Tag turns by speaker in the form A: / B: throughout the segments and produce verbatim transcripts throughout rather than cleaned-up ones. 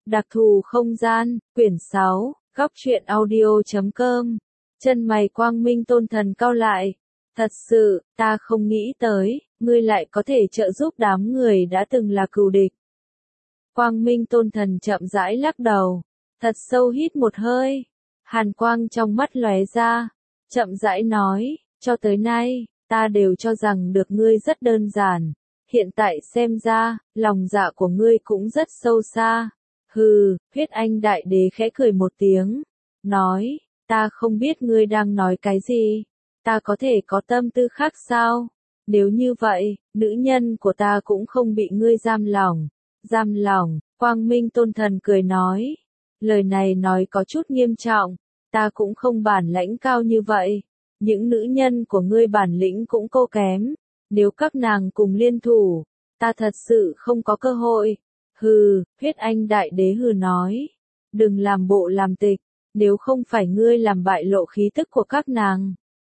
A: Đặc thù không gian, quyển sáu, góc truyện audio chấm com. Chân mày Quang Minh Tôn Thần cau lại. Thật sự, ta không nghĩ tới, ngươi lại có thể trợ giúp đám người đã từng là cừu địch. Quang Minh Tôn Thần chậm rãi lắc đầu. Thật sâu hít một hơi. Hàn quang trong mắt lóe ra. Chậm rãi nói, cho tới nay, ta đều cho rằng được ngươi rất đơn giản. Hiện tại xem ra, lòng dạ của ngươi cũng rất sâu xa. Hừ, Huyết Anh Đại Đế khẽ cười một tiếng. Nói, ta không biết ngươi đang nói cái gì. Ta có thể có tâm tư khác sao? Nếu như vậy, nữ nhân của ta cũng không bị ngươi giam lỏng. Giam lỏng, Quang Minh Tôn Thần cười nói. Lời này nói có chút nghiêm trọng. Ta cũng không bản lãnh cao như vậy. Những nữ nhân của ngươi bản lĩnh cũng cô kém. Nếu các nàng cùng liên thủ, ta thật sự không có cơ hội. Hừ, Huyết Anh Đại Đế hừ nói. Đừng làm bộ làm tịch, nếu không phải ngươi làm bại lộ khí tức của các nàng.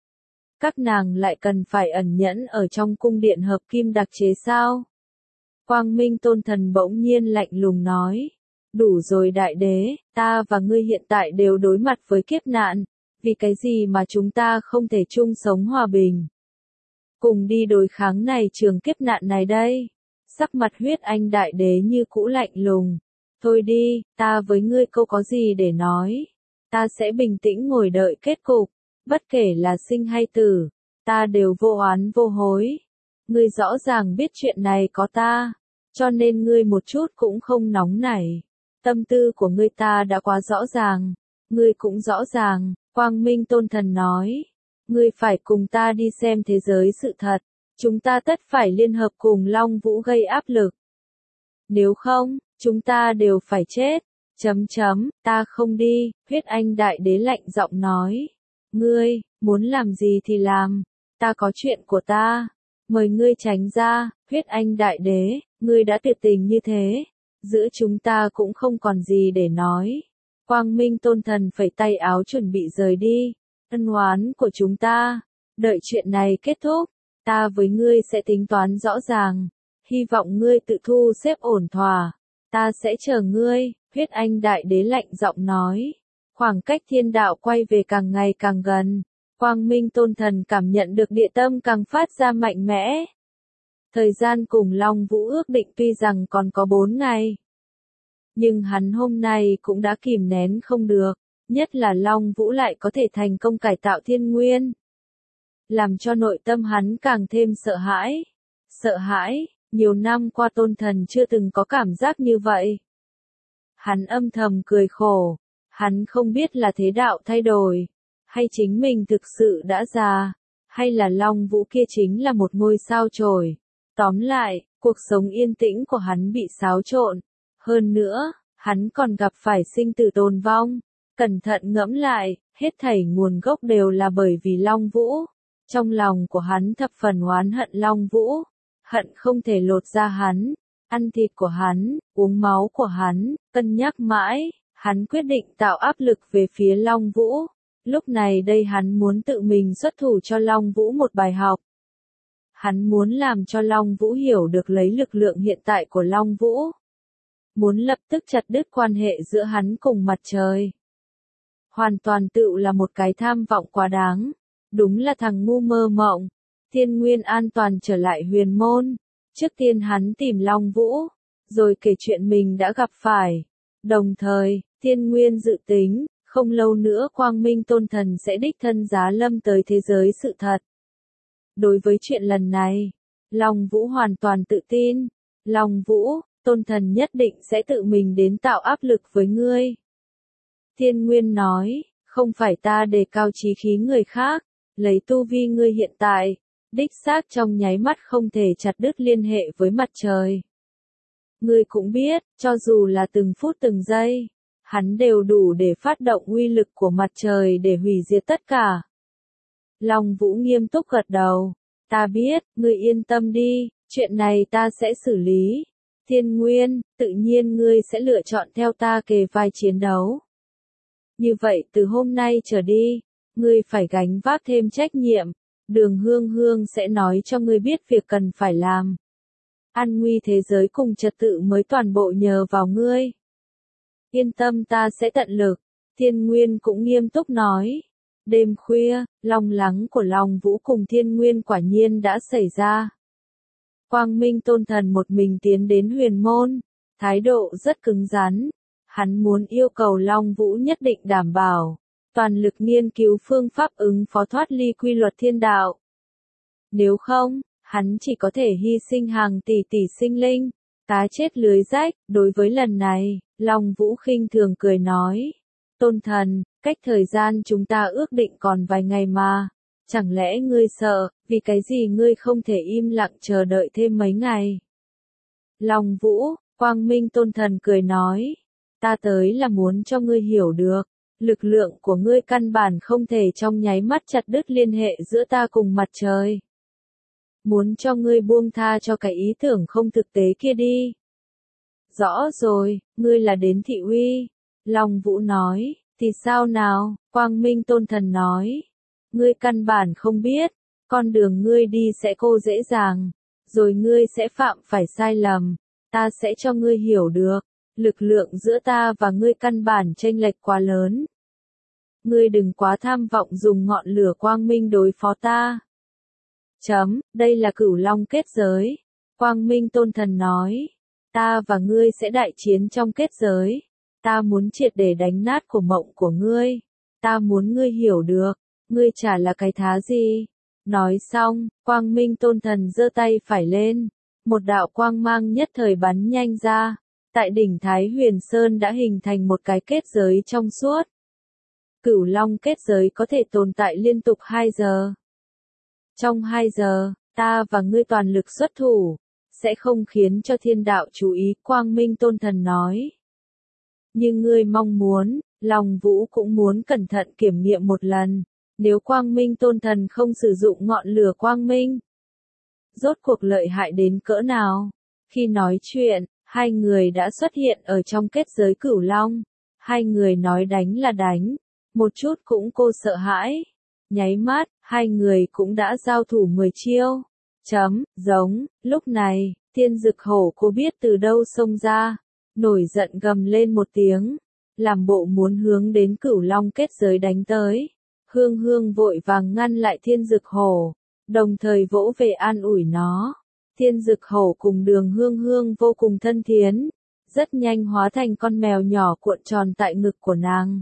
A: Các nàng lại cần phải ẩn nhẫn ở trong cung điện hợp kim đặc chế sao? Quang Minh Tôn Thần bỗng nhiên lạnh lùng nói. Đủ rồi Đại Đế, ta và ngươi hiện tại đều đối mặt với kiếp nạn. Vì cái gì mà chúng ta không thể chung sống hòa bình? Cùng đi đối kháng này trường kiếp nạn này đây. Sắc mặt Huyết Anh Đại Đế như cũ lạnh lùng. Thôi đi, ta với ngươi câu có gì để nói. Ta sẽ bình tĩnh ngồi đợi kết cục. Bất kể là sinh hay tử, ta đều vô oán vô hối. Ngươi rõ ràng biết chuyện này có ta, cho nên ngươi một chút cũng không nóng nảy. Tâm tư của ngươi ta đã quá rõ ràng. Ngươi cũng rõ ràng, Quang Minh Tôn Thần nói. Ngươi phải cùng ta đi xem thế giới sự thật. Chúng ta tất phải liên hợp cùng Long Vũ gây áp lực. Nếu không, chúng ta đều phải chết. Chấm chấm, ta không đi, Huyết Anh Đại Đế lạnh giọng nói. Ngươi, muốn làm gì thì làm. Ta có chuyện của ta. Mời ngươi tránh ra, Huyết Anh Đại Đế, ngươi đã tuyệt tình như thế. Giữa chúng ta cũng không còn gì để nói. Quang Minh Tôn Thần phẩy tay áo chuẩn bị rời đi. Ân oán của chúng ta. Đợi chuyện này kết thúc, ta với ngươi sẽ tính toán rõ ràng. Hy vọng ngươi tự thu xếp ổn thỏa. Ta sẽ chờ ngươi, Huyết Anh Đại Đế lạnh giọng nói. Khoảng cách thiên đạo quay về càng ngày càng gần. Quang Minh Tôn Thần cảm nhận được địa tâm càng phát ra mạnh mẽ. Thời gian cùng Long Vũ ước định tuy rằng còn có bốn ngày. Nhưng hắn hôm nay cũng đã kìm nén không được. Nhất là Long Vũ lại có thể thành công cải tạo thiên nguyên. Làm cho nội tâm hắn càng thêm sợ hãi. Sợ hãi, nhiều năm qua Tôn Thần chưa từng có cảm giác như vậy. Hắn âm thầm cười khổ. Hắn không biết là thế đạo thay đổi. Hay chính mình thực sự đã già. Hay là Long Vũ kia chính là một ngôi sao chổi. Tóm lại, cuộc sống yên tĩnh của hắn bị xáo trộn. Hơn nữa, hắn còn gặp phải sinh tử tồn vong. Cẩn thận ngẫm lại, hết thảy nguồn gốc đều là bởi vì Long Vũ. Trong lòng của hắn thập phần oán hận Long Vũ. Hận không thể lột ra hắn, ăn thịt của hắn, uống máu của hắn, cân nhắc mãi, hắn quyết định tạo áp lực về phía Long Vũ. Lúc này đây hắn muốn tự mình xuất thủ cho Long Vũ một bài học. Hắn muốn làm cho Long Vũ hiểu được lấy lực lượng hiện tại của Long Vũ. Muốn lập tức chặt đứt quan hệ giữa hắn cùng mặt trời. Hoàn toàn tự là một cái tham vọng quá đáng. Đúng là thằng ngu mơ mộng. Thiên Nguyên an toàn trở lại huyền môn. Trước tiên hắn tìm Long Vũ. Rồi kể chuyện mình đã gặp phải. Đồng thời, Thiên Nguyên dự tính, không lâu nữa Quang Minh Tôn Thần sẽ đích thân giá lâm tới thế giới sự thật. Đối với chuyện lần này, Long Vũ hoàn toàn tự tin. Long Vũ, Tôn Thần nhất định sẽ tự mình đến tạo áp lực với ngươi. Thiên Nguyên nói, không phải ta đề cao chí khí người khác, lấy tu vi ngươi hiện tại, đích xác trong nháy mắt không thể chặt đứt liên hệ với mặt trời. Ngươi cũng biết, cho dù là từng phút từng giây, hắn đều đủ để phát động uy lực của mặt trời để hủy diệt tất cả. Long Vũ nghiêm túc gật đầu, ta biết, ngươi yên tâm đi, chuyện này ta sẽ xử lý. Thiên Nguyên, tự nhiên ngươi sẽ lựa chọn theo ta kề vai chiến đấu. Như vậy từ hôm nay trở đi, ngươi phải gánh vác thêm trách nhiệm. Đường Hương Hương sẽ nói cho ngươi biết việc cần phải làm. An nguy thế giới cùng trật tự mới toàn bộ nhờ vào ngươi. Yên tâm ta sẽ tận lực. Thiên Nguyên cũng nghiêm túc nói. Đêm khuya, lòng lắng của Long Vũ cùng Thiên Nguyên quả nhiên đã xảy ra. Quang Minh Tôn Thần một mình tiến đến huyền môn, thái độ rất cứng rắn. Hắn muốn yêu cầu Long Vũ nhất định đảm bảo, toàn lực nghiên cứu phương pháp ứng phó thoát ly quy luật thiên đạo. Nếu không, hắn chỉ có thể hy sinh hàng tỷ tỷ sinh linh, cá chết lưới rách. Đối với lần này, Long Vũ khinh thường cười nói. Tôn Thần, cách thời gian chúng ta ước định còn vài ngày mà. Chẳng lẽ ngươi sợ, vì cái gì ngươi không thể im lặng chờ đợi thêm mấy ngày? Long Vũ, Quang Minh Tôn Thần cười nói. Ta tới là muốn cho ngươi hiểu được, lực lượng của ngươi căn bản không thể trong nháy mắt chặt đứt liên hệ giữa ta cùng mặt trời. Muốn cho ngươi buông tha cho cái ý tưởng không thực tế kia đi. Rõ rồi, ngươi là đến thị uy. Long Vũ nói, thì sao nào? Quang Minh Tôn Thần nói. Ngươi căn bản không biết, con đường ngươi đi sẽ cô dễ dàng, rồi ngươi sẽ phạm phải sai lầm. Ta sẽ cho ngươi hiểu được, lực lượng giữa ta và ngươi căn bản chênh lệch quá lớn. Ngươi đừng quá tham vọng dùng ngọn lửa quang minh đối phó ta. Chấm, đây là Cửu Long kết giới. Quang Minh Tôn Thần nói, ta và ngươi sẽ đại chiến trong kết giới. Ta muốn triệt để đánh nát cổ mộng của ngươi. Ta muốn ngươi hiểu được, ngươi chả là cái thá gì. Nói xong, Quang Minh Tôn Thần giơ tay phải lên. Một đạo quang mang nhất thời bắn nhanh ra. Tại đỉnh Thái Huyền Sơn đã hình thành một cái kết giới trong suốt. Cửu Long kết giới có thể tồn tại liên tục hai giờ. Trong hai giờ, ta và ngươi toàn lực xuất thủ, sẽ không khiến cho thiên đạo chú ý, Quang Minh Tôn Thần nói. Nhưng ngươi mong muốn, Long Vũ cũng muốn cẩn thận kiểm nghiệm một lần, nếu Quang Minh Tôn Thần không sử dụng ngọn lửa quang minh. Rốt cuộc lợi hại đến cỡ nào? Khi nói chuyện, hai người đã xuất hiện ở trong kết giới Cửu Long. Hai người nói đánh là đánh, một chút cũng cô sợ hãi. Nháy mắt, hai người cũng đã giao thủ mười chiêu. Chấm, giống, lúc này, Thiên Dực Hổ cô biết từ đâu xông ra, nổi giận gầm lên một tiếng, làm bộ muốn hướng đến Cửu Long kết giới đánh tới. Hương Hương vội vàng ngăn lại Thiên Dực Hổ, đồng thời vỗ về an ủi nó. Thiên Dực Hổ cùng Đường Hương Hương vô cùng thân thiến, rất nhanh hóa thành con mèo nhỏ cuộn tròn tại ngực của nàng.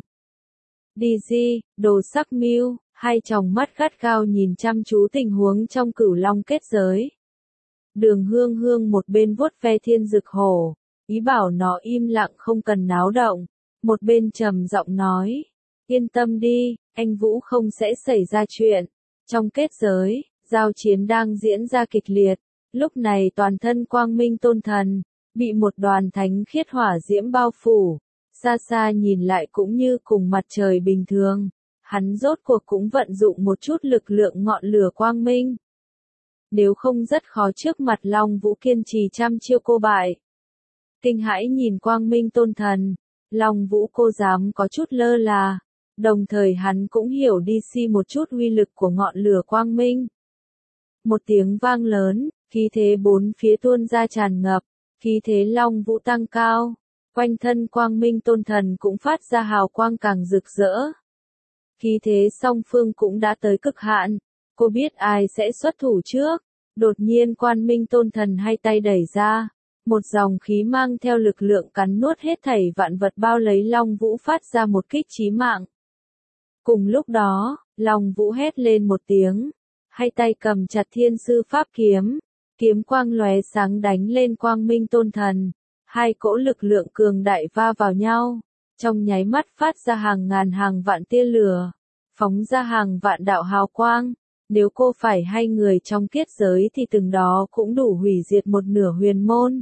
A: Đi di, đồ sắc mưu, hai tròng mắt gắt gao nhìn chăm chú tình huống trong Cửu Long kết giới. Đường Hương Hương một bên vuốt ve Thiên Dực Hổ, ý bảo nó im lặng không cần náo động, một bên trầm giọng nói, yên tâm đi, anh Vũ không sẽ xảy ra chuyện. Trong kết giới, giao chiến đang diễn ra kịch liệt, lúc này toàn thân Quang Minh Tôn Thần, bị một đoàn thánh khiết hỏa diễm bao phủ, xa xa nhìn lại cũng như cùng mặt trời bình thường, hắn rốt cuộc cũng vận dụng một chút lực lượng ngọn lửa quang minh. Nếu không rất khó trước mặt Long Vũ kiên trì trăm chiêu cô bại. Kinh hãi nhìn Quang Minh Tôn Thần, Long Vũ cô dám có chút lơ là, đồng thời hắn cũng hiểu đi si một chút uy lực của ngọn lửa quang minh. Một tiếng vang lớn, khí thế bốn phía tuôn ra tràn ngập, khí thế Long Vũ tăng cao, quanh thân Quang Minh Tôn Thần cũng phát ra hào quang càng rực rỡ. Khí thế song phương cũng đã tới cực hạn, cô biết ai sẽ xuất thủ trước. Đột nhiên Quang Minh Tôn Thần hai tay đẩy ra, một dòng khí mang theo lực lượng cắn nuốt hết thảy vạn vật bao lấy Long Vũ phát ra một kích chí mạng. Cùng lúc đó, Long Vũ hét lên một tiếng, hai tay cầm chặt Thiên Sư Pháp Kiếm, kiếm quang lóe sáng đánh lên Quang Minh Tôn Thần, hai cỗ lực lượng cường đại va vào nhau, trong nháy mắt phát ra hàng ngàn hàng vạn tia lửa, phóng ra hàng vạn đạo hào quang. Nếu cô phải hai người trong kết giới thì từng đó cũng đủ hủy diệt một nửa huyền môn.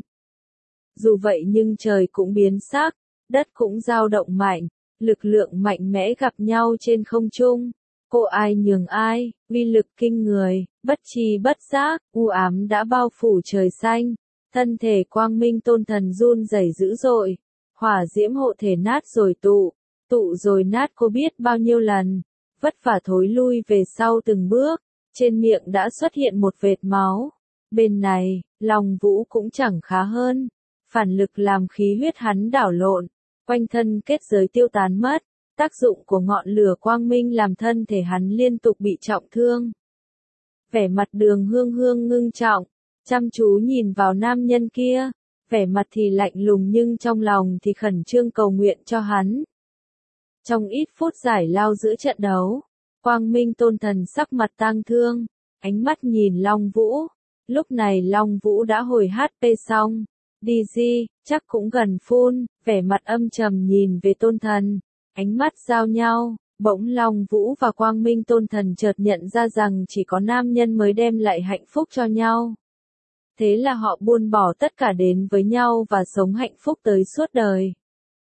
A: Dù vậy nhưng trời cũng biến sắc, đất cũng dao động mạnh, lực lượng mạnh mẽ gặp nhau trên không trung. Cô ai nhường ai, uy lực kinh người, bất tri bất giác, u ám đã bao phủ trời xanh. Thân thể Quang Minh Tôn Thần run rẩy dữ dội, hỏa diễm hộ thể nát rồi tụ, tụ rồi nát cô biết bao nhiêu lần. Vất vả thối lui về sau từng bước, trên miệng đã xuất hiện một vệt máu. Bên này, Long Vũ cũng chẳng khá hơn, phản lực làm khí huyết hắn đảo lộn, quanh thân kết giới tiêu tán mất, tác dụng của ngọn lửa quang minh làm thân thể hắn liên tục bị trọng thương. Vẻ mặt Đường Hương Hương ngưng trọng, chăm chú nhìn vào nam nhân kia, vẻ mặt thì lạnh lùng nhưng trong lòng thì khẩn trương cầu nguyện cho hắn. Trong ít phút giải lao giữa trận đấu, Quang Minh Tôn Thần sắc mặt tang thương, ánh mắt nhìn Long Vũ. Lúc này Long Vũ đã hồi hát pê xong, đê giê, chắc cũng gần phun, vẻ mặt âm trầm nhìn về Tôn Thần, ánh mắt giao nhau, bỗng Long Vũ và Quang Minh Tôn Thần chợt nhận ra rằng chỉ có nam nhân mới đem lại hạnh phúc cho nhau. Thế là họ buông bỏ tất cả đến với nhau và sống hạnh phúc tới suốt đời.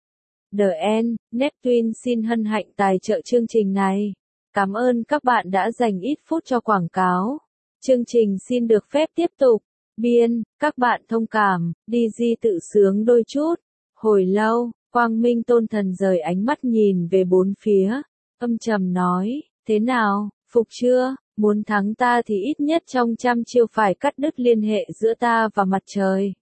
A: The End, Neptune xin hân hạnh tài trợ chương trình này. Cảm ơn các bạn đã dành ít phút cho quảng cáo. Chương trình xin được phép tiếp tục. Biên, các bạn thông cảm, đê giê tự sướng đôi chút. Hồi lâu, Quang Minh Tôn Thần rời ánh mắt nhìn về bốn phía, âm trầm nói, thế nào, phục chưa, muốn thắng ta thì ít nhất trong trăm chiêu phải cắt đứt liên hệ giữa ta và mặt trời.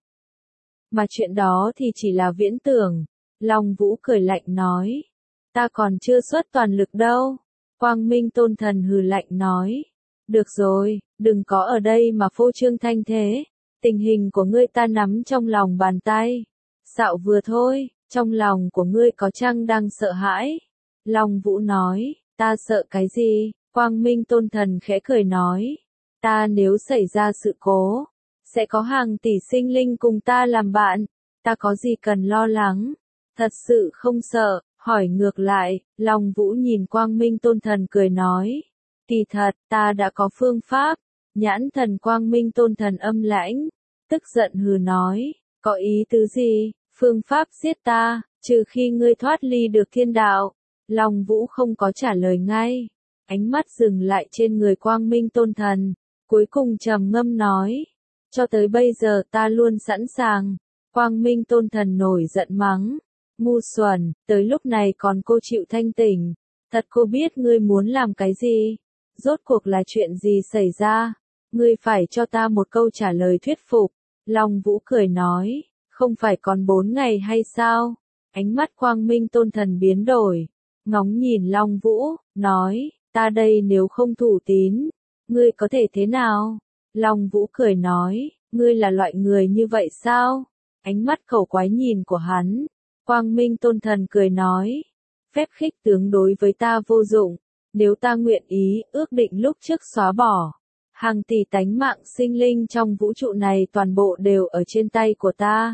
A: Mà chuyện đó thì chỉ là viễn tưởng. Long Vũ cười lạnh nói, ta còn chưa xuất toàn lực đâu. Quang Minh Tôn Thần hừ lạnh nói, được rồi, đừng có ở đây mà phô trương thanh thế, tình hình của ngươi ta nắm trong lòng bàn tay. Dạo vừa thôi, trong lòng của ngươi có chăng đang sợ hãi? Long Vũ nói, ta sợ cái gì? Quang Minh Tôn Thần khẽ cười nói, ta nếu xảy ra sự cố, sẽ có hàng tỷ sinh linh cùng ta làm bạn, ta có gì cần lo lắng? Thật sự không sợ, hỏi ngược lại, Long Vũ nhìn Quang Minh Tôn Thần cười nói, kỳ thật, ta đã có phương pháp. Nhãn thần Quang Minh Tôn Thần âm lãnh, tức giận hừ nói, có ý tứ gì, phương pháp giết ta, trừ khi ngươi thoát ly được thiên đạo. Long Vũ không có trả lời ngay, ánh mắt dừng lại trên người Quang Minh Tôn Thần, cuối cùng trầm ngâm nói, cho tới bây giờ ta luôn sẵn sàng. Quang Minh Tôn Thần nổi giận mắng, ngu xuẩn, tới lúc này còn cô chịu thanh tỉnh, thật cô biết ngươi muốn làm cái gì, rốt cuộc là chuyện gì xảy ra, ngươi phải cho ta một câu trả lời thuyết phục. Long Vũ cười nói, không phải còn bốn ngày hay sao? Ánh mắt Quang Minh Tôn Thần biến đổi, ngóng nhìn Long Vũ, nói, ta đây nếu không thủ tín, ngươi có thể thế nào? Long Vũ cười nói, ngươi là loại người như vậy sao? Ánh mắt khẩu quái nhìn của hắn, Quang Minh Tôn Thần cười nói, phép khích tướng đối với ta vô dụng, nếu ta nguyện ý, ước định lúc trước xóa bỏ. Hàng tỷ tánh mạng sinh linh trong vũ trụ này toàn bộ đều ở trên tay của ta.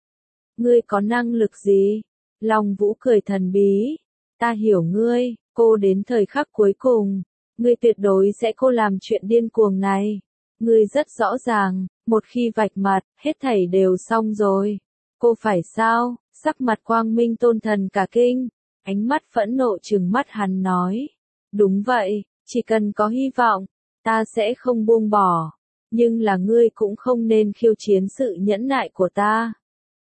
A: Ngươi có năng lực gì? Long Vũ cười thần bí. Ta hiểu ngươi, cô đến thời khắc cuối cùng. Ngươi tuyệt đối sẽ cô làm chuyện điên cuồng này. Ngươi rất rõ ràng, một khi vạch mặt, hết thảy đều xong rồi. Cô phải sao? Sắc mặt Quang Minh Tôn Thần cả kinh. Ánh mắt phẫn nộ trừng mắt hắn nói. Đúng vậy, chỉ cần có hy vọng, ta sẽ không buông bỏ, nhưng là ngươi cũng không nên khiêu chiến sự nhẫn nại của ta.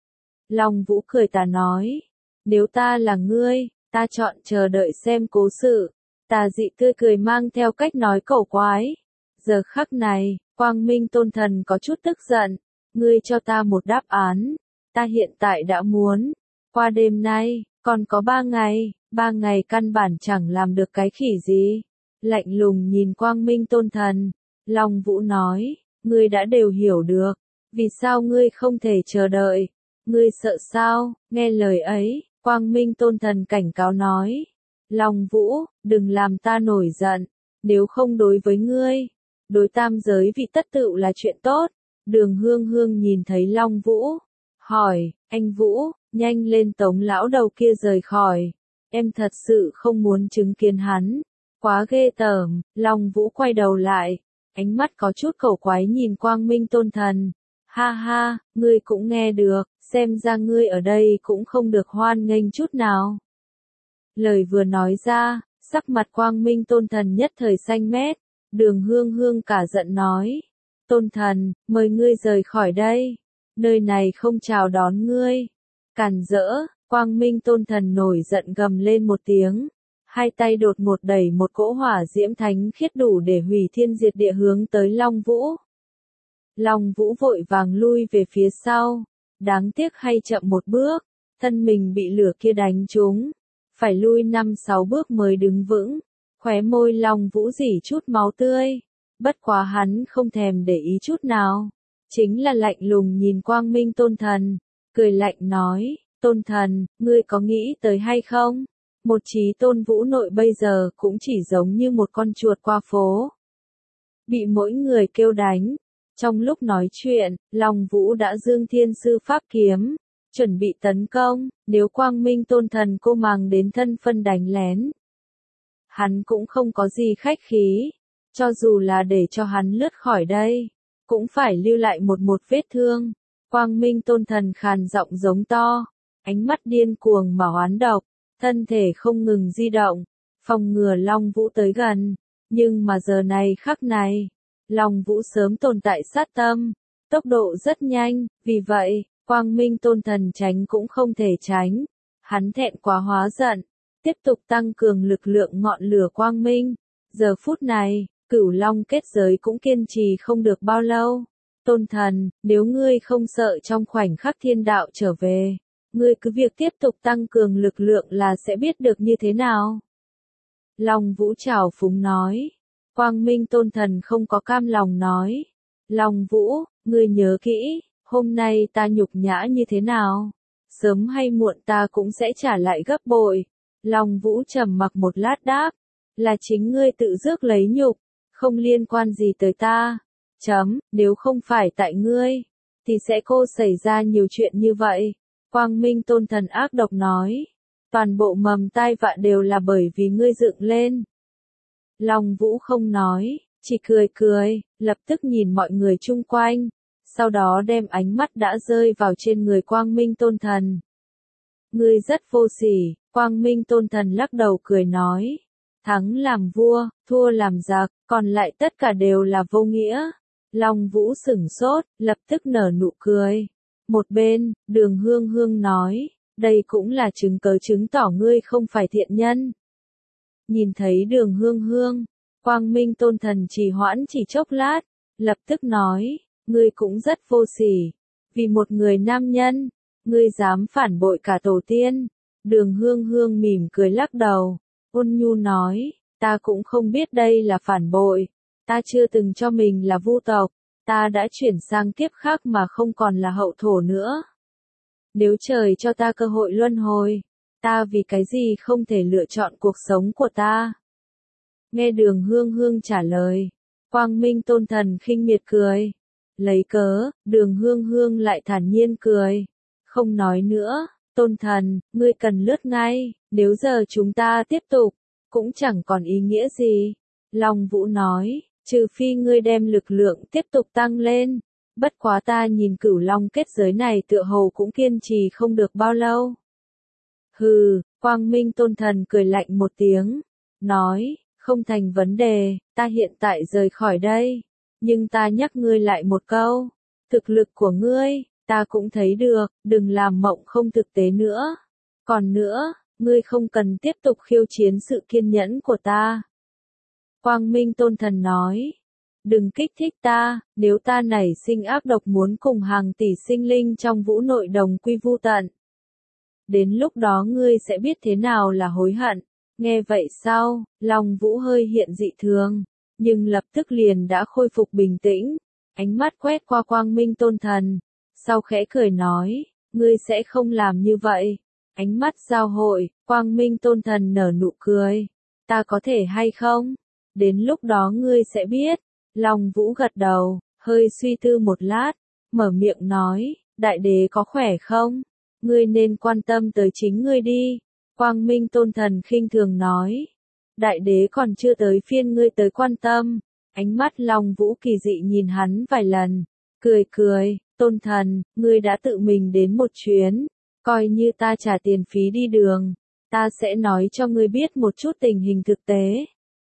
A: Long Vũ cười tà nói, nếu ta là ngươi, ta chọn chờ đợi xem cố sự. Tà dị tươi cười mang theo cách nói cẩu quái. Giờ khắc này, Quang Minh Tôn Thần có chút tức giận, ngươi cho ta một đáp án, ta hiện tại đã muốn. Qua đêm nay, còn có ba ngày, ba ngày căn bản chẳng làm được cái khỉ gì. Lạnh lùng nhìn Quang Minh Tôn Thần, Long Vũ nói, ngươi đã đều hiểu được, vì sao ngươi không thể chờ đợi, ngươi sợ sao? Nghe lời ấy, Quang Minh Tôn Thần cảnh cáo nói, Long Vũ, đừng làm ta nổi giận, nếu không đối với ngươi, đối tam giới vị tất tựu là chuyện tốt. Đường Hương Hương nhìn thấy Long Vũ, hỏi, anh Vũ, nhanh lên tống lão đầu kia rời khỏi, em thật sự không muốn chứng kiến hắn. Quá ghê tởm. Long Vũ quay đầu lại, ánh mắt có chút cẩu quái nhìn Quang Minh Tôn Thần. Ha ha, ngươi cũng nghe được, xem ra ngươi ở đây cũng không được hoan nghênh chút nào. Lời vừa nói ra, sắc mặt Quang Minh Tôn Thần nhất thời xanh mét. Đường Hương Hương cả giận nói, Tôn Thần, mời ngươi rời khỏi đây, nơi này không chào đón ngươi. Càn rỡ, Quang Minh Tôn Thần nổi giận gầm lên một tiếng. Hai tay đột ngột đẩy một cỗ hỏa diễm thánh khiết đủ để hủy thiên diệt địa hướng tới Long Vũ. Long Vũ vội vàng lui về phía sau, đáng tiếc hay chậm một bước, thân mình bị lửa kia đánh trúng, phải lui năm sáu bước mới đứng vững, khóe môi Long Vũ rỉ chút máu tươi, bất quá hắn không thèm để ý chút nào, chính là lạnh lùng nhìn Quang Minh Tôn Thần, cười lạnh nói, Tôn Thần, ngươi có nghĩ tới hay không? Một Chí Tôn Vũ Nội bây giờ cũng chỉ giống như một con chuột qua phố, bị mỗi người kêu đánh. Trong lúc nói chuyện, Long Vũ đã dương Thiên Sư Pháp Kiếm, chuẩn bị tấn công, nếu Quang Minh Tôn Thần cô màng đến thân phân đánh lén. Hắn cũng không có gì khách khí, cho dù là để cho hắn lướt khỏi đây, cũng phải lưu lại một một vết thương. Quang Minh Tôn Thần khàn giọng giống to, ánh mắt điên cuồng mà oán độc, thân thể không ngừng di động, phòng ngừa Long Vũ tới gần, nhưng mà giờ này khắc này, Long Vũ sớm tồn tại sát tâm, tốc độ rất nhanh, vì vậy, Quang Minh Tôn Thần tránh cũng không thể tránh. Hắn thẹn quá hóa giận, tiếp tục tăng cường lực lượng ngọn lửa quang minh. Giờ phút này, Cửu Long kết giới cũng kiên trì không được bao lâu. Tôn Thần, nếu ngươi không sợ trong khoảnh khắc thiên đạo trở về, ngươi cứ việc tiếp tục tăng cường lực lượng là sẽ biết được như thế nào. Long Vũ trào phúng nói. Quang Minh Tôn Thần không có cam lòng nói. Long Vũ, ngươi nhớ kỹ, hôm nay ta nhục nhã như thế nào? Sớm hay muộn ta cũng sẽ trả lại gấp bội. Long Vũ trầm mặc một lát đáp, là chính ngươi tự rước lấy nhục, không liên quan gì tới ta. Chấm, nếu không phải tại ngươi, thì sẽ cô xảy ra nhiều chuyện như vậy. Quang Minh Tôn Thần ác độc nói, toàn bộ mầm tai vạ đều là bởi vì ngươi dựng lên. Long Vũ không nói, chỉ cười cười, lập tức nhìn mọi người chung quanh, sau đó đem ánh mắt đã rơi vào trên người Quang Minh Tôn Thần. Ngươi rất vô sỉ, Quang Minh Tôn Thần lắc đầu cười nói, thắng làm vua, thua làm giặc, còn lại tất cả đều là vô nghĩa. Long Vũ sửng sốt, lập tức nở nụ cười. Một bên, Đường Hương Hương nói, đây cũng là chứng cớ chứng tỏ ngươi không phải thiện nhân. Nhìn thấy Đường Hương Hương, Quang Minh Tôn Thần trì hoãn chỉ chốc lát, lập tức nói, ngươi cũng rất vô sỉ, vì một người nam nhân, ngươi dám phản bội cả tổ tiên. Đường Hương Hương mỉm cười lắc đầu, ôn nhu nói, ta cũng không biết đây là phản bội, ta chưa từng cho mình là vu tộc, ta đã chuyển sang kiếp khác mà không còn là hậu thổ nữa. Nếu trời cho ta cơ hội luân hồi, ta vì cái gì không thể lựa chọn cuộc sống của ta? Nghe Đường Hương Hương trả lời, Quang Minh Tôn Thần khinh miệt cười. Lấy cớ, Đường Hương Hương lại thản nhiên cười. Không nói nữa, Tôn Thần, ngươi cần lướt ngay, nếu giờ chúng ta tiếp tục, cũng chẳng còn ý nghĩa gì. Long Vũ nói, trừ phi ngươi đem lực lượng tiếp tục tăng lên, bất quá ta nhìn Cửu Long kết giới này tựa hồ cũng kiên trì không được bao lâu. Hừ, Quang Minh Tôn Thần cười lạnh một tiếng, nói, không thành vấn đề, ta hiện tại rời khỏi đây, nhưng ta nhắc ngươi lại một câu, thực lực của ngươi, ta cũng thấy được, đừng làm mộng không thực tế nữa. Còn nữa, ngươi không cần tiếp tục khiêu chiến sự kiên nhẫn của ta. Quang Minh Tôn Thần nói, đừng kích thích ta, nếu ta nảy sinh ác độc muốn cùng hàng tỷ sinh linh trong vũ nội đồng quy vu tận. Đến lúc đó ngươi sẽ biết thế nào là hối hận. Nghe vậy sau, Long Vũ hơi hiện dị thường, nhưng lập tức liền đã khôi phục bình tĩnh, ánh mắt quét qua Quang Minh Tôn Thần, sau khẽ cười nói, ngươi sẽ không làm như vậy. Ánh mắt giao hội, Quang Minh Tôn Thần nở nụ cười, ta có thể hay không? Đến lúc đó ngươi sẽ biết. Long Vũ gật đầu, hơi suy tư một lát, mở miệng nói, đại đế có khỏe không? Ngươi nên quan tâm tới chính ngươi đi. Quang Minh Tôn Thần khinh thường nói, đại đế còn chưa tới phiên ngươi tới quan tâm. Ánh mắt Long Vũ kỳ dị nhìn hắn vài lần, cười cười, Tôn Thần, ngươi đã tự mình đến một chuyến, coi như ta trả tiền phí đi đường, ta sẽ nói cho ngươi biết một chút tình hình thực tế.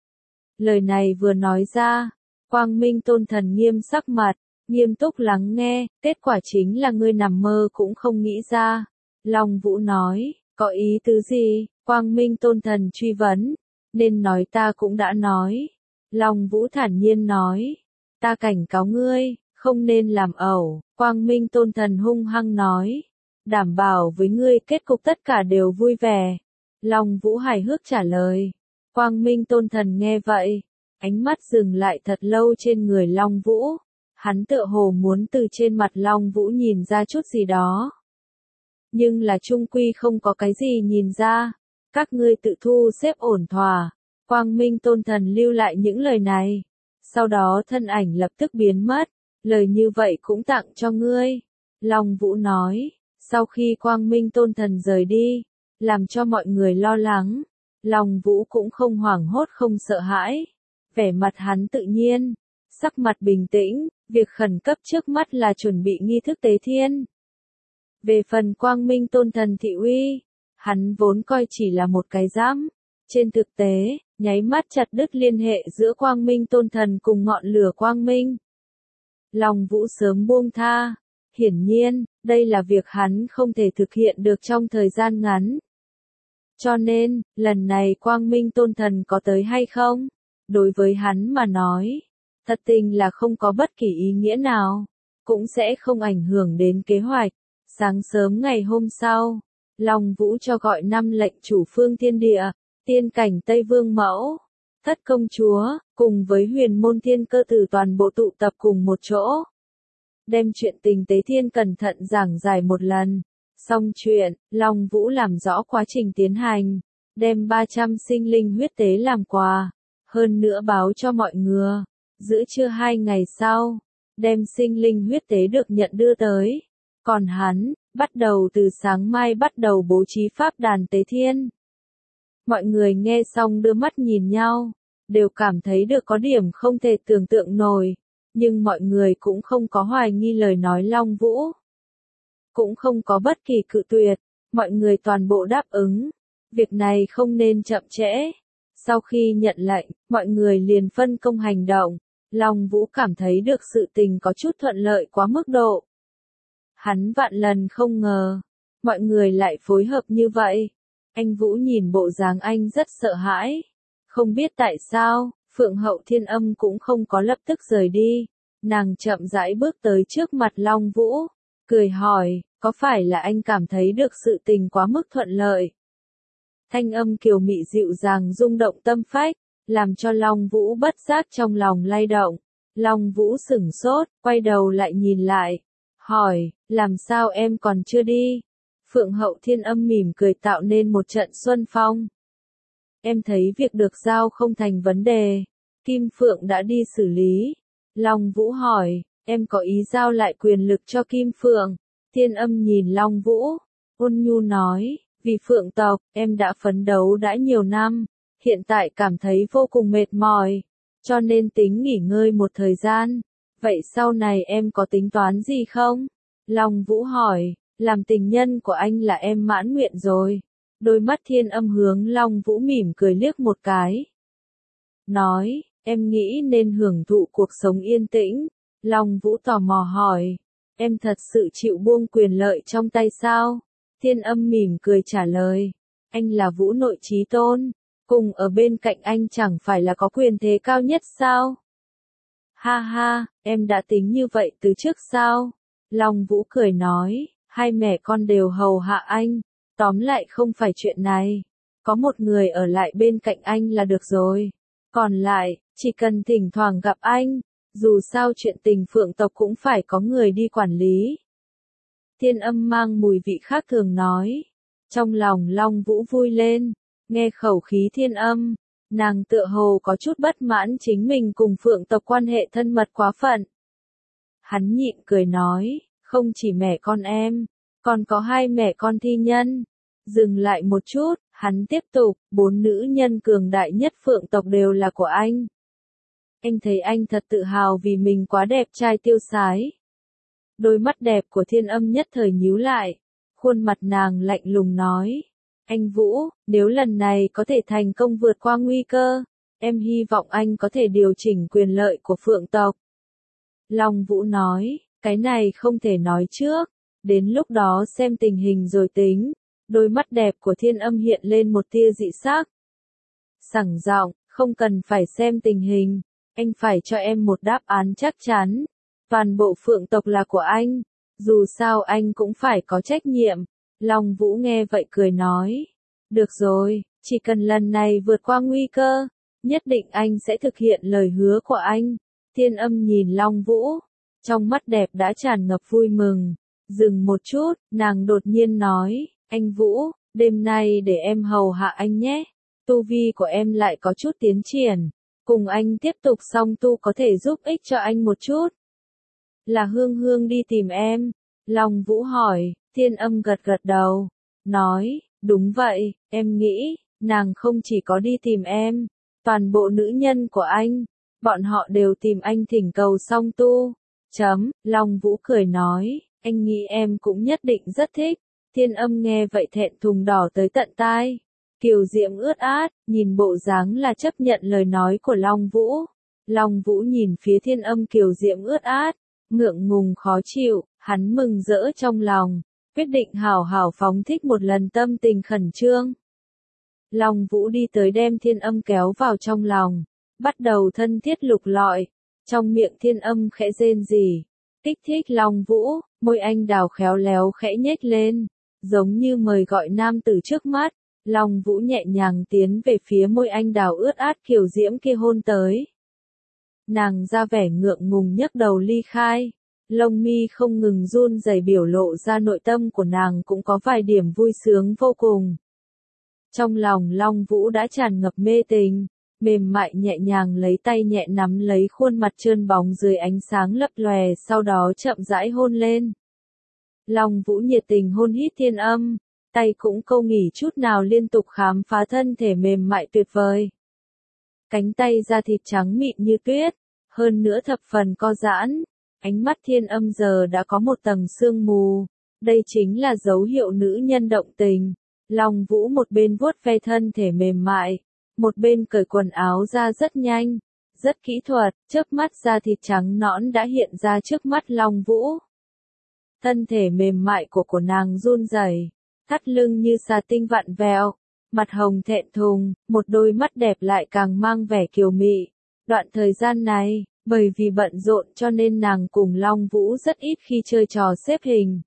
A: Lời này vừa nói ra, Quang Minh Tôn Thần nghiêm sắc mặt, nghiêm túc lắng nghe, kết quả chính là ngươi nằm mơ cũng không nghĩ ra. Long Vũ nói, có ý tứ gì? Quang Minh Tôn Thần truy vấn, nên nói ta cũng đã nói. Long Vũ thản nhiên nói, ta cảnh cáo ngươi, không nên làm ẩu. Quang Minh Tôn Thần hung hăng nói, đảm bảo với ngươi kết cục tất cả đều vui vẻ. Long Vũ hài hước trả lời. Quang Minh Tôn Thần nghe vậy, ánh mắt dừng lại thật lâu trên người Long Vũ. Hắn tựa hồ muốn từ trên mặt Long Vũ nhìn ra chút gì đó. Nhưng là chung quy không có cái gì nhìn ra. Các ngươi tự thu xếp ổn thỏa. Quang Minh Tôn Thần lưu lại những lời này. Sau đó thân ảnh lập tức biến mất. Lời như vậy cũng tặng cho ngươi. Long Vũ nói. Sau khi Quang Minh Tôn Thần rời đi, làm cho mọi người lo lắng. Long Vũ cũng không hoảng hốt không sợ hãi. Vẻ mặt hắn tự nhiên. Sắc mặt bình tĩnh. Việc khẩn cấp trước mắt là chuẩn bị nghi thức tế thiên. Về phần Quang Minh Tôn Thần thị uy, hắn vốn coi chỉ là một cái giám. Trên thực tế, nháy mắt chặt đứt liên hệ giữa Quang Minh Tôn Thần cùng ngọn lửa Quang Minh. Long Vũ sớm buông tha. Hiển nhiên, đây là việc hắn không thể thực hiện được trong thời gian ngắn. Cho nên, lần này Quang Minh Tôn Thần có tới hay không? Đối với hắn mà nói, thật tình là không có bất kỳ ý nghĩa nào, cũng sẽ không ảnh hưởng đến kế hoạch. Sáng sớm ngày hôm sau, Long Vũ cho gọi năm lệnh chủ phương thiên địa, tiên cảnh Tây Vương Mẫu, Thất Công Chúa, cùng với huyền môn thiên cơ tử toàn bộ tụ tập cùng một chỗ. Đem chuyện tình tế thiên cẩn thận giảng giải một lần. Xong chuyện, Long Vũ làm rõ quá trình tiến hành, đem ba trăm sinh linh huyết tế làm quà, hơn nữa báo cho mọi người. Giữa trưa hai ngày sau, đem sinh linh huyết tế được nhận đưa tới. Còn hắn, bắt đầu từ sáng mai bắt đầu bố trí pháp đàn tế thiên. Mọi người nghe xong đưa mắt nhìn nhau, đều cảm thấy được có điểm không thể tưởng tượng nổi, nhưng mọi người cũng không có hoài nghi lời nói Long Vũ. Cũng không có bất kỳ cự tuyệt, mọi người toàn bộ đáp ứng. Việc này không nên chậm trễ. Sau khi nhận lệnh, mọi người liền phân công hành động. Long Vũ cảm thấy được sự tình có chút thuận lợi quá mức độ. Hắn vạn lần không ngờ, mọi người lại phối hợp như vậy. Anh Vũ nhìn bộ dáng anh rất sợ hãi. Không biết tại sao, Phượng Hậu Thiên Âm cũng không có lập tức rời đi. Nàng chậm rãi bước tới trước mặt Long Vũ, cười hỏi, có phải là anh cảm thấy được sự tình quá mức thuận lợi? Thanh âm kiều mị dịu dàng rung động tâm phách, làm cho Long Vũ bất giác trong lòng lay động. Long Vũ sửng sốt, quay đầu lại nhìn lại, hỏi, làm sao em còn chưa đi? Phượng Hậu Thiên Âm mỉm cười tạo nên một trận xuân phong. Em thấy việc được giao không thành vấn đề, Kim Phượng đã đi xử lý. Long Vũ hỏi, em có ý giao lại quyền lực cho Kim Phượng? Thiên Âm nhìn Long Vũ, ôn nhu nói, vì Phượng tộc, em đã phấn đấu đã nhiều năm, hiện tại cảm thấy vô cùng mệt mỏi, cho nên tính nghỉ ngơi một thời gian. Vậy sau này em có tính toán gì không? Long Vũ hỏi, làm tình nhân của anh là em mãn nguyện rồi. Đôi mắt Thiên Âm hướng Long Vũ mỉm cười liếc một cái. Nói, em nghĩ nên hưởng thụ cuộc sống yên tĩnh. Long Vũ tò mò hỏi, em thật sự chịu buông quyền lợi trong tay sao? Thiên Âm mỉm cười trả lời, anh là Vũ nội chí tôn, cùng ở bên cạnh anh chẳng phải là có quyền thế cao nhất sao? Ha ha, em đã tính như vậy từ trước sao? Long Vũ cười nói, hai mẹ con đều hầu hạ anh, tóm lại không phải chuyện này. Có một người ở lại bên cạnh anh là được rồi. Còn lại, chỉ cần thỉnh thoảng gặp anh, dù sao chuyện tình Phượng tộc cũng phải có người đi quản lý. Thiên Âm mang mùi vị khác thường nói. Trong lòng Long Vũ vui lên, nghe khẩu khí Thiên Âm, nàng tựa hồ có chút bất mãn chính mình cùng Phượng tộc quan hệ thân mật quá phận. Hắn nhịn cười nói, không chỉ mẹ con em, còn có hai mẹ con thi nhân. Dừng lại một chút, hắn tiếp tục, bốn nữ nhân cường đại nhất Phượng tộc đều là của anh. Anh thấy anh thật tự hào vì mình quá đẹp trai tiêu sái. Đôi mắt đẹp của Thiên Âm nhất thời nhíu lại, khuôn mặt nàng lạnh lùng nói, anh Vũ, nếu lần này có thể thành công vượt qua nguy cơ, em hy vọng anh có thể điều chỉnh quyền lợi của Phượng tộc. Long Vũ nói, cái này không thể nói trước, đến lúc đó xem tình hình rồi tính. Đôi mắt đẹp của Thiên Âm hiện lên một tia dị sắc. Sẳng giọng, không cần phải xem tình hình, anh phải cho em một đáp án chắc chắn. Toàn bộ Phượng tộc là của anh, Dù sao anh cũng phải có trách nhiệm. Long Vũ nghe vậy cười nói. Được rồi, chỉ cần lần này vượt qua nguy cơ, nhất định anh sẽ thực hiện lời hứa của anh. Thiên Âm nhìn Long Vũ, trong mắt đẹp đã tràn ngập vui mừng. Dừng một chút, nàng đột nhiên nói, anh Vũ, đêm nay để em hầu hạ anh nhé. Tu vi của em lại có chút tiến triển. Cùng anh tiếp tục song tu có thể giúp ích cho anh một chút. Là Hương Hương đi tìm em? Long Vũ hỏi. Thiên Âm gật gật đầu. Nói, đúng vậy, em nghĩ, nàng không chỉ có đi tìm em. Toàn bộ nữ nhân của anh, bọn họ đều tìm anh thỉnh cầu song tu. Chấm, Long Vũ cười nói, anh nghĩ em cũng nhất định rất thích. Thiên Âm nghe vậy thẹn thùng đỏ tới tận tai. Kiều diễm ướt át, nhìn bộ dáng là chấp nhận lời nói của Long Vũ. Long Vũ nhìn phía Thiên Âm kiều diễm ướt át, ngượng ngùng khó chịu, hắn mừng rỡ trong lòng, quyết định hảo hảo phóng thích một lần tâm tình khẩn trương. Long Vũ đi tới đem Thiên Âm kéo vào trong lòng, bắt đầu thân thiết lục lọi, trong miệng Thiên Âm khẽ rên rỉ, kích thích Long Vũ, môi anh đào khéo léo khẽ nhếch lên, giống như mời gọi nam tử trước mắt. Long Vũ nhẹ nhàng tiến về phía môi anh đào ướt át kiều diễm kia hôn tới. Nàng ra vẻ ngượng ngùng nhấc đầu ly khai, lông mi không ngừng run rẩy biểu lộ ra nội tâm của nàng cũng có vài điểm vui sướng vô cùng. Trong lòng Long Vũ đã tràn ngập mê tình, mềm mại nhẹ nhàng lấy tay nhẹ nắm lấy khuôn mặt trơn bóng dưới ánh sáng lấp lòe sau đó chậm rãi hôn lên. Long Vũ nhiệt tình hôn hít Thiên Âm. Tay cũng câu nghỉ chút nào liên tục khám phá thân thể mềm mại tuyệt vời. Cánh tay da thịt trắng mịn như tuyết, hơn nữa thập phần co giãn. Ánh mắt Thiên Âm giờ đã có một tầng sương mù. Đây chính là dấu hiệu nữ nhân động tình. Long Vũ một bên vuốt ve thân thể mềm mại, một bên cởi quần áo ra rất nhanh, rất kỹ thuật, chớp mắt da thịt trắng nõn đã hiện ra trước mắt Long Vũ. Thân thể mềm mại của của nàng run rẩy. Thắt lưng như xà tinh vặn vẹo, mặt hồng thẹn thùng, một đôi mắt đẹp lại càng mang vẻ kiều mị. Đoạn thời gian này, bởi vì bận rộn cho nên nàng cùng Long Vũ rất ít khi chơi trò xếp hình.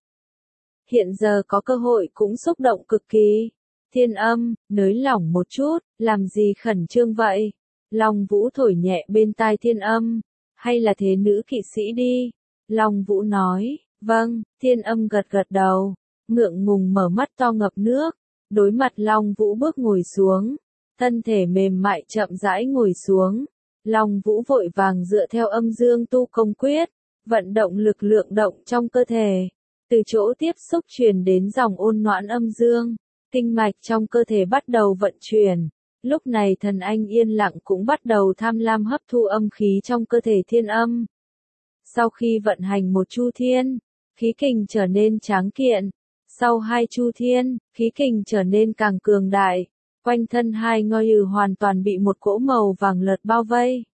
A: Hiện giờ có cơ hội cũng xúc động cực kỳ. Thiên Âm, nới lỏng một chút, làm gì khẩn trương vậy? Long Vũ thổi nhẹ bên tai Thiên Âm, hay là thế nữ kỵ sĩ đi? Long Vũ nói, vâng, Thiên Âm gật gật đầu. Ngượng ngùng mở mắt to ngập nước, đối mặt Long Vũ bước ngồi xuống, thân thể mềm mại chậm rãi ngồi xuống. Long Vũ vội vàng dựa theo âm dương tu công quyết, vận động lực lượng động trong cơ thể, từ chỗ tiếp xúc truyền đến dòng ôn noãn âm dương, kinh mạch trong cơ thể bắt đầu vận chuyển. Lúc này thần anh yên lặng cũng bắt đầu tham lam hấp thu âm khí trong cơ thể Thiên Âm. Sau khi vận hành một chu thiên, khí kình trở nên tráng kiện. Sau hai chu thiên, khí kình trở nên càng cường đại, quanh thân hai ngôi ư hoàn toàn bị một cỗ màu vàng lợt bao vây.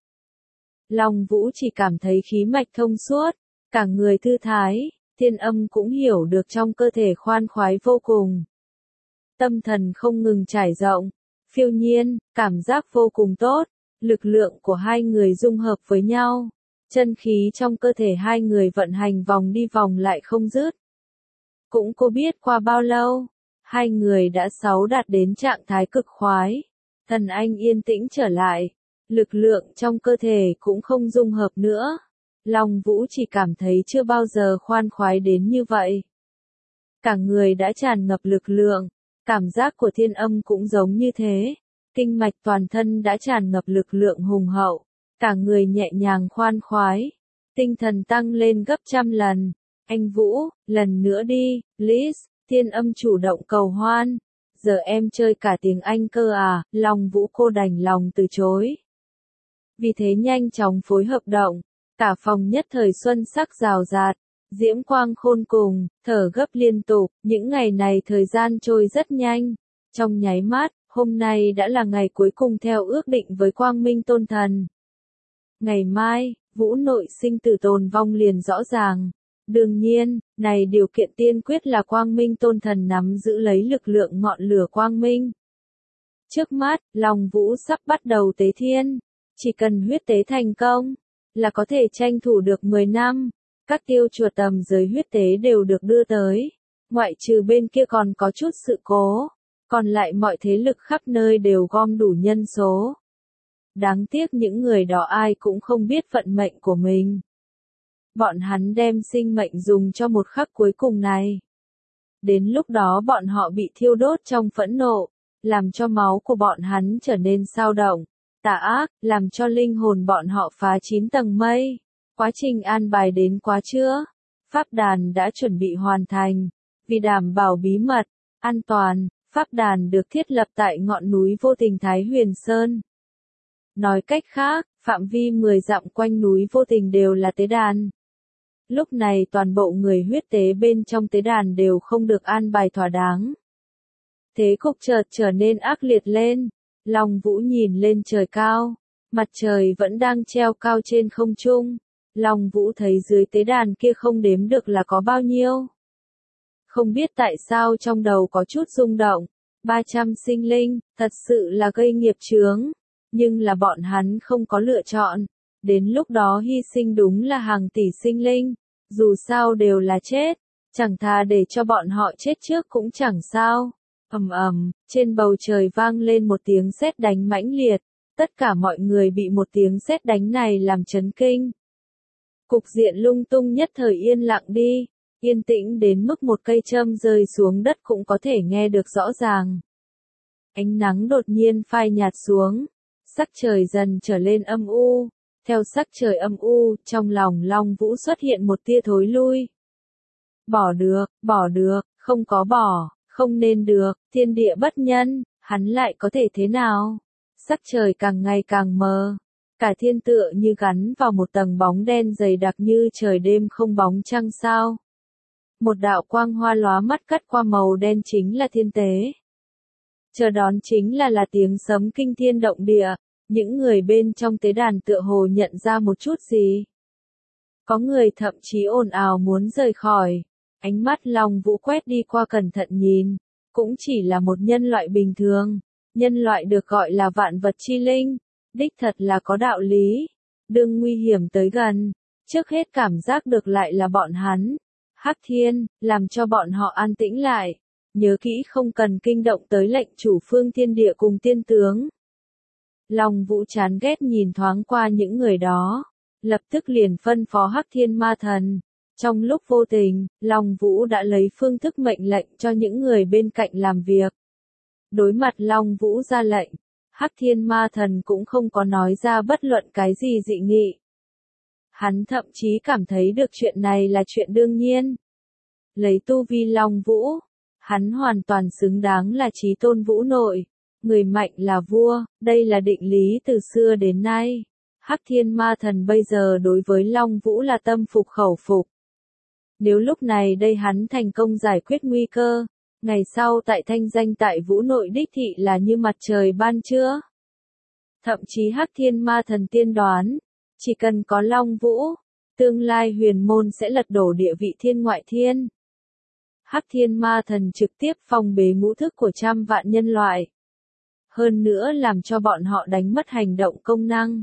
A: Long Vũ chỉ cảm thấy khí mạch thông suốt, cả người thư thái, Thiên Âm cũng hiểu được trong cơ thể khoan khoái vô cùng. Tâm thần không ngừng trải rộng, phiêu nhiên, cảm giác vô cùng tốt, lực lượng của hai người dung hợp với nhau, chân khí trong cơ thể hai người vận hành vòng đi vòng lại không dứt. Cũng cô biết qua bao lâu, hai người đã sáu đạt đến trạng thái cực khoái. Thần anh yên tĩnh trở lại, lực lượng trong cơ thể cũng không dung hợp nữa. Long Vũ chỉ cảm thấy chưa bao giờ khoan khoái đến như vậy. Cả người đã tràn ngập lực lượng, cảm giác của Thiên Âm cũng giống như thế. Kinh mạch toàn thân đã tràn ngập lực lượng hùng hậu, cả người nhẹ nhàng khoan khoái, tinh thần tăng lên gấp trăm lần. Anh Vũ, lần nữa đi, please, Thiên Âm chủ động cầu hoan. Giờ em chơi cả tiếng Anh cơ à, Long Vũ cô đành lòng từ chối. Vì thế nhanh chóng phối hợp động, cả phòng nhất thời xuân sắc rào rạt, diễm quang khôn cùng, thở gấp liên tục, những ngày này thời gian trôi rất nhanh. Trong nháy mắt, hôm nay đã là ngày cuối cùng theo ước định với Quang Minh Tôn Thần. Ngày mai, Vũ nội sinh tử tồn vong liền rõ ràng. Đương nhiên, này điều kiện tiên quyết là Quang Minh Tôn Thần nắm giữ lấy lực lượng ngọn lửa Quang Minh. Trước mắt, Long Vũ sắp bắt đầu tế thiên. Chỉ cần huyết tế thành công, là có thể tranh thủ được mười năm. Các tiêu chùa tầm giới huyết tế đều được đưa tới. Ngoại trừ bên kia còn có chút sự cố. Còn lại mọi thế lực khắp nơi đều gom đủ nhân số. Đáng tiếc những người đó ai cũng không biết vận mệnh của mình. Bọn hắn đem sinh mệnh dùng cho một khắc cuối cùng này. Đến lúc đó bọn họ bị thiêu đốt trong phẫn nộ, làm cho máu của bọn hắn trở nên xao động, tà ác, làm cho linh hồn bọn họ phá chín tầng mây. Quá trình an bài đến quá chưa? Pháp đàn đã chuẩn bị hoàn thành. Vì đảm bảo bí mật, an toàn, pháp đàn được thiết lập tại ngọn núi Vô Tình Thái Huyền Sơn. Nói cách khác, phạm vi mười dặm quanh núi Vô Tình đều là tế đàn. Lúc này toàn bộ người huyết tế bên trong tế đàn đều không được an bài thỏa đáng. Thế cục chợt trở nên ác liệt lên. Long Vũ nhìn lên trời cao. Mặt trời vẫn đang treo cao trên không trung. Long Vũ thấy dưới tế đàn kia không đếm được là có bao nhiêu. Không biết tại sao trong đầu có chút rung động. ba trăm sinh linh, thật sự là gây nghiệp chướng. Nhưng là bọn hắn không có lựa chọn. Đến lúc đó hy sinh đúng là hàng tỷ sinh linh. Dù sao đều là chết. Chẳng thà để cho bọn họ chết trước cũng chẳng sao. Ầm ầm, trên bầu trời vang lên một tiếng sét đánh mãnh liệt. Tất cả mọi người bị một tiếng sét đánh này làm chấn kinh. Cục diện lung tung nhất thời yên lặng đi. Yên tĩnh đến mức một cây châm rơi xuống đất cũng có thể nghe được rõ ràng. Ánh nắng đột nhiên phai nhạt xuống. Sắc trời dần trở lên âm u. Theo sắc trời âm u, trong lòng Long Vũ xuất hiện một tia thối lui. Bỏ được, bỏ được, không có bỏ, không nên được, thiên địa bất nhân, hắn lại có thể thế nào? Sắc trời càng ngày càng mờ. Cả thiên tựa như gắn vào một tầng bóng đen dày đặc như trời đêm không bóng trăng sao. Một đạo quang hoa lóa mắt cắt qua màu đen chính là thiên tế. Chờ đón chính là là tiếng sấm kinh thiên động địa. Những người bên trong tế đàn tựa hồ nhận ra một chút gì. Có người thậm chí ồn ào muốn rời khỏi. Ánh mắt Long Vũ quét đi qua cẩn thận nhìn. Cũng chỉ là một nhân loại bình thường. Nhân loại được gọi là vạn vật chi linh. Đích thật là có đạo lý. Đừng nguy hiểm tới gần. Trước hết cảm giác được lại là bọn hắn. Hắc Thiên, làm cho bọn họ an tĩnh lại. Nhớ kỹ không cần kinh động tới lệnh chủ phương thiên địa cùng tiên tướng. Long Vũ chán ghét nhìn thoáng qua những người đó. Lập tức liền phân phó Hắc Thiên Ma Thần. Trong lúc vô tình, Long Vũ đã lấy phương thức mệnh lệnh cho những người bên cạnh làm việc. Đối mặt Long Vũ ra lệnh, Hắc Thiên Ma Thần cũng không có nói ra bất luận cái gì dị nghị. Hắn thậm chí cảm thấy được chuyện này là chuyện đương nhiên. Lấy tu vi Long Vũ, hắn hoàn toàn xứng đáng là chí tôn vũ nội. Người mạnh là vua, đây là định lý từ xưa đến nay. Hắc Thiên Ma Thần bây giờ đối với Long Vũ là tâm phục khẩu phục. Nếu lúc này đây hắn thành công giải quyết nguy cơ, ngày sau tại thanh danh tại vũ nội đích thị là như mặt trời ban trưa. Thậm chí Hắc Thiên Ma Thần tiên đoán, chỉ cần có Long Vũ, tương lai huyền môn sẽ lật đổ địa vị thiên ngoại thiên. Hắc Thiên Ma Thần trực tiếp phong bế ngũ thức của trăm vạn nhân loại. Hơn nữa làm cho bọn họ đánh mất hành động công năng.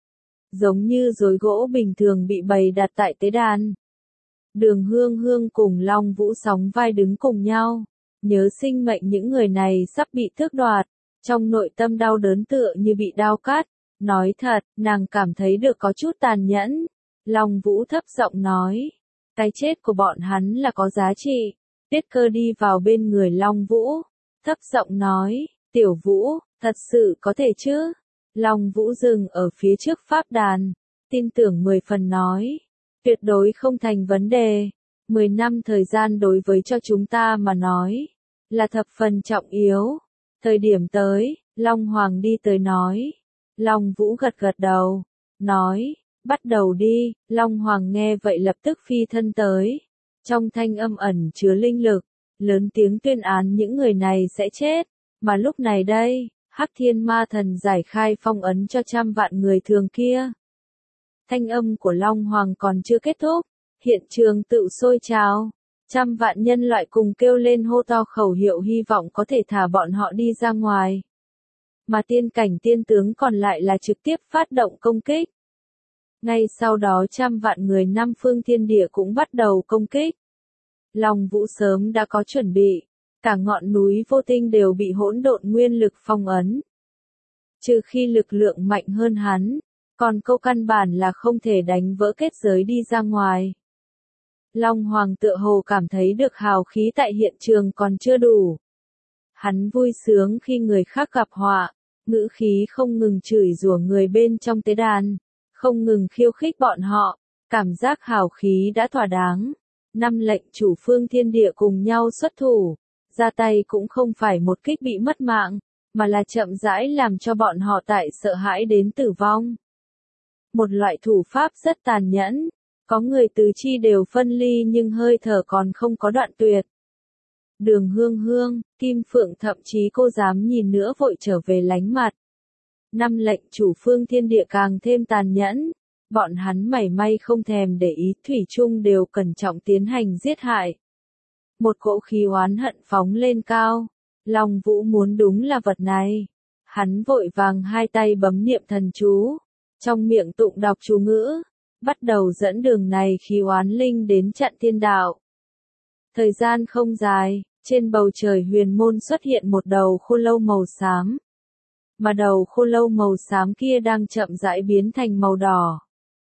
A: Giống như rối gỗ bình thường bị bày đặt tại tế đàn. Đường Hương Hương cùng Long Vũ sóng vai đứng cùng nhau. Nhớ sinh mệnh những người này sắp bị tước đoạt. Trong nội tâm đau đớn tựa như bị đao cắt. Nói thật, nàng cảm thấy được có chút tàn nhẫn. Long Vũ thấp giọng nói. Cái chết của bọn hắn là có giá trị. Tiết Cơ đi vào bên người Long Vũ. Thấp giọng nói. Tiểu Vũ, thật sự có thể chứ? Long Vũ dừng ở phía trước pháp đàn. Tin tưởng mười phần nói. Tuyệt đối không thành vấn đề. Mười năm thời gian đối với cho chúng ta mà nói. Là thập phần trọng yếu. Thời điểm tới, Long Hoàng đi tới nói. Long Vũ gật gật đầu. Nói, bắt đầu đi. Long Hoàng nghe vậy lập tức phi thân tới. Trong thanh âm ẩn chứa linh lực. Lớn tiếng tuyên án những người này sẽ chết. Mà lúc này đây, Hắc Thiên Ma Thần giải khai phong ấn cho trăm vạn người thường kia. Thanh âm của Long Hoàng còn chưa kết thúc, hiện trường tự sôi trào. Trăm vạn nhân loại cùng kêu lên hô to khẩu hiệu hy vọng có thể thả bọn họ đi ra ngoài. Mà tiên cảnh tiên tướng còn lại là trực tiếp phát động công kích. Ngay sau đó trăm vạn người năm phương thiên địa cũng bắt đầu công kích. Long Vũ sớm đã có chuẩn bị, cả ngọn núi vô tinh đều bị hỗn độn nguyên lực phong ấn. Trừ khi lực lượng mạnh hơn hắn, còn câu căn bản là không thể đánh vỡ kết giới đi ra ngoài. Long Hoàng tựa hồ cảm thấy được hào khí tại hiện trường còn chưa đủ. Hắn vui sướng khi người khác gặp họa, ngữ khí không ngừng chửi rủa người bên trong tế đàn, không ngừng khiêu khích bọn họ, cảm giác hào khí đã thỏa đáng. Năm lệnh chủ phương thiên địa cùng nhau xuất thủ, ra tay cũng không phải một kích bị mất mạng, mà là chậm rãi làm cho bọn họ tại sợ hãi đến tử vong. Một loại thủ pháp rất tàn nhẫn, có người tứ chi đều phân ly nhưng hơi thở còn không có đoạn tuyệt. Đường Hương Hương, Kim Phượng thậm chí cô dám nhìn nữa vội trở về lánh mặt. Năm lệnh chủ phương thiên địa càng thêm tàn nhẫn, bọn hắn mảy may không thèm để ý, thủy chung đều cẩn trọng tiến hành giết hại. Một cỗ khí oán hận phóng lên cao, Long Vũ muốn đúng là vật này. Hắn vội vàng hai tay bấm niệm thần chú, trong miệng tụng đọc chú ngữ, bắt đầu dẫn đường này khí oán linh đến chặn thiên đạo. Thời gian không dài, trên bầu trời huyền môn xuất hiện một đầu khô lâu màu xám. Mà đầu khô lâu màu xám kia đang chậm rãi biến thành màu đỏ.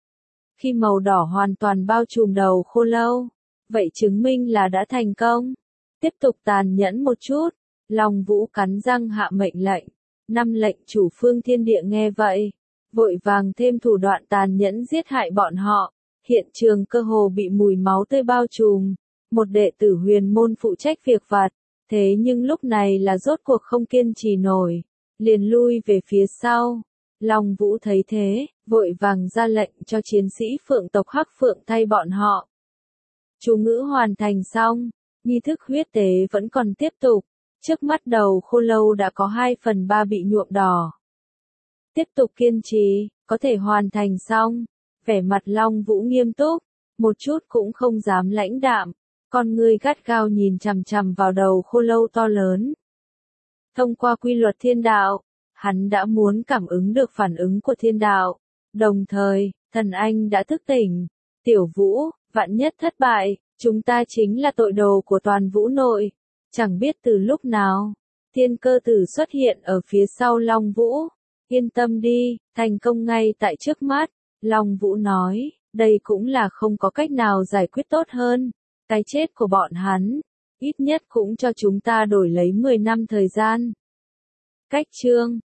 A: Khi màu đỏ hoàn toàn bao trùm đầu khô lâu, vậy chứng minh là đã thành công. Tiếp tục tàn nhẫn một chút, Long Vũ cắn răng hạ mệnh lệnh. Năm lệnh chủ phương thiên địa nghe vậy, vội vàng thêm thủ đoạn tàn nhẫn giết hại bọn họ. Hiện trường cơ hồ bị mùi máu tươi bao trùm. Một đệ tử huyền môn phụ trách việc vặt, thế nhưng lúc này là rốt cuộc không kiên trì nổi, liền lui về phía sau. Long Vũ thấy thế, vội vàng ra lệnh cho chiến sĩ phượng tộc Hắc Phượng thay bọn họ. Chú ngữ hoàn thành xong, nghi thức huyết tế vẫn còn tiếp tục, trước mắt đầu khô lâu đã có hai phần ba bị nhuộm đỏ. Tiếp tục kiên trì, có thể hoàn thành xong, vẻ mặt Long Vũ nghiêm túc, một chút cũng không dám lãnh đạm, con người gắt gao nhìn chằm chằm vào đầu khô lâu to lớn. Thông qua quy luật thiên đạo, hắn đã muốn cảm ứng được phản ứng của thiên đạo, đồng thời, thần anh đã thức tỉnh. Tiểu Vũ, vạn nhất thất bại, chúng ta chính là tội đồ của toàn Vũ nội. Chẳng biết từ lúc nào, thiên cơ tử xuất hiện ở phía sau Long Vũ. Yên tâm đi, thành công ngay tại trước mắt. Long Vũ nói, đây cũng là không có cách nào giải quyết tốt hơn. Cái chết của bọn hắn, ít nhất cũng cho chúng ta đổi lấy mười năm thời gian. Cách chương